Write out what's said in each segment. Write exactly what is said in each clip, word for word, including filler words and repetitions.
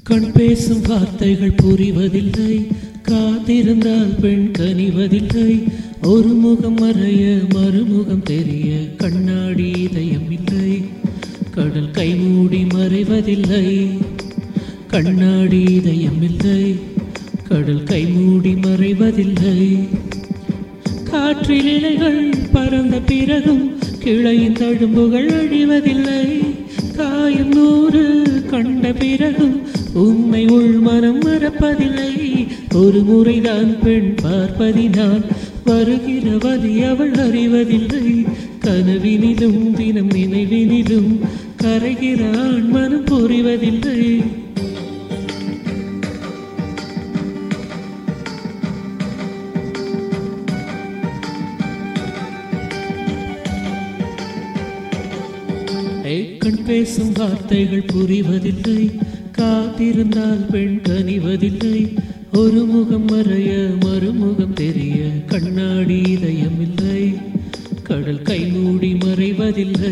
கண் பேசும் வார்த்தைகள் புரிவதில்லை, காத்திருந்தால் பெண் கனிவதில்லை. ஒரு முகம் மறைய மறுமுகம் தெரிய கண்ணாடி இதயம் இல்லை. கடல் கை மூடி மறைவதில்லை, கண்ணாடி இதயம் இல்லை. கடல் கை மூடி மறைவதில்லை. காற்றில் இலைகள் பறந்த பிறகும் கிளையின் தழும்புகள் அழிவதில்லை. காயம் நூறு கண்ட பிறகும் உண்மை உள் மனம் மறப்பதில்லை. ஒரு முறைதான் பெண் பார்ப்பதினால் வருகிற வலி அவள் அறிவதில்லை. கனவினிலும் தினம் நினைவினிலும் கரைகிற ஆண் மனம் புரிவதில்லை. கண் பேசும் வார்த்தைகள் புரிவதில்லை, காத்திருந்தால் பெண் கனிவதில்லை. ஒரு முகம் மறைய மறுமுகம் தெரிய கண்ணாடி இதயம் இல்லை. கடல் கை மூடி மறைவதில்லை.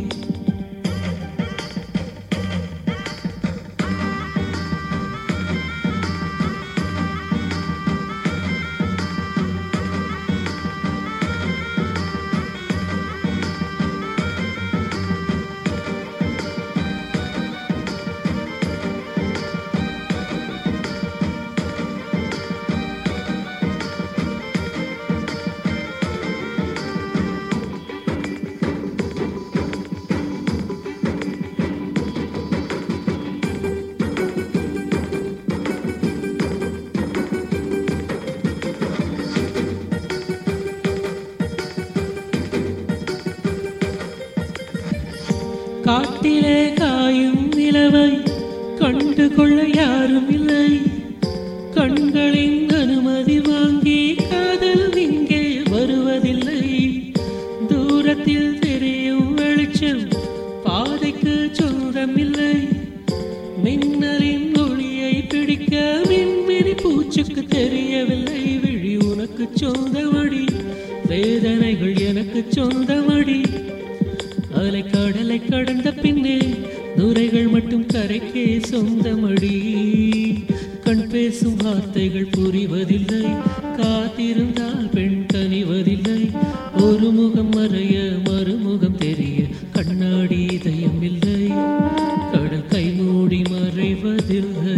காட்டிலே காயும் நிலவை கண்டு கொள்ள யாரும் இல்லை. கண்களின் அனுமதி வாங்கி காதல் இங்கே வருவதில்லை. தூரத்தில் தெரியும் வெளிச்சம் பாதைக்கு சொந்தமில்லை. மின்னலின் ஒளியை பிடிக்க மின்மினி பூச்சுக்கு தெரியவில்லை. விழி உனக்கு சொந்தமடி, வேதனைகள் எனக்கு சொந்தமடி. அலை கடலை கடந்த பின்னே நுரைகள் மட்டும் கரைக்கே சொந்தமடி. கண் பேசும் வார்த்தைகள் புரிவதில்லை, காத்திருந்தால் பெண் கனிவதில்லை. ஒரு முகம் மறைய மறுமுகம் தெரிய கண்ணாடி இதயம் இல்லை. கடல் கை மூடி மறைவதில்லை.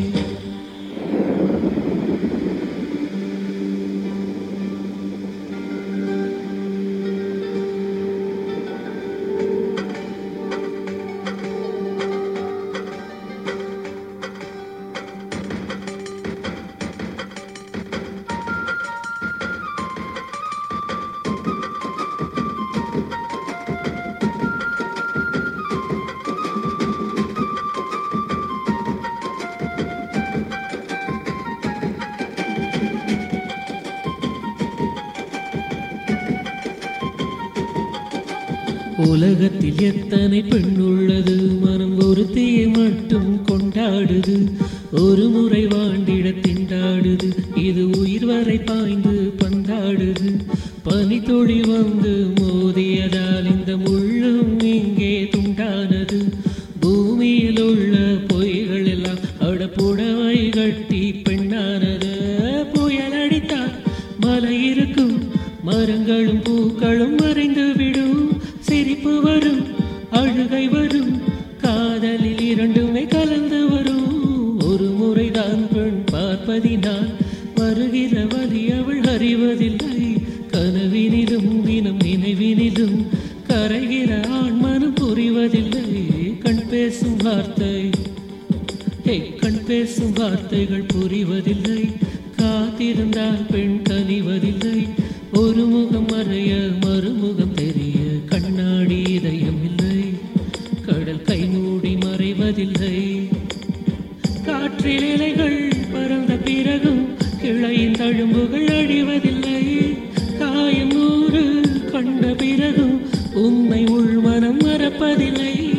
உலகத்தில் எத்தனை பெண் உள்ளது, மனம் ஒருத்தியை மட்டும் கொண்டாடுது. ஒரு முறை வாண்டிட திண்டாடுது, இது உயிர் வரை பாய்ந்து பந்தாடுது. பனி தொழி வந்து மோதியதால் இந்த முள்ளும் இங்கே துண்டானது. பூமியில் உள்ள பொய்கள் எல்லாம் அடப்புடவை கட்டி பெண்ணானது. புயல் அடித்தால் மலை இருக்கும், மரங்களும் பூக்களும் மறைந்து விடும். சிரிப்பு வரும், அழுகை வரும், காதலில் இரண்டுமே கலந்து வரும். ஒரு முறைதான் பெண் பார்ப்பதினால் வருகிற வலி அவள் அறிவதில்லை. கனவினிலும் தினம் நினைவினிலும் கரைகிற ஆண் மனம் புரிவதில்லை. கண் பேசும் வார்த்தை கண் பேசும் வார்த்தைகள் புரிவதில்லை, காத்திருந்தால் பெண் கனிவதில்லை. ஒரு முகம் மறைய மறுமுகம் தெரிய கண்ணாடி இதயம் இல்லை. கடல் கை மூடி மறைவதில்லை. காற்றில் இலைகள் பறந்த பிறகும் கிளையின் தழும்புகள் அழிவதில்லை. காயம் நூறு கண்ட பிறகும் உண்மை உள் மனம் மறப்பதில்லை.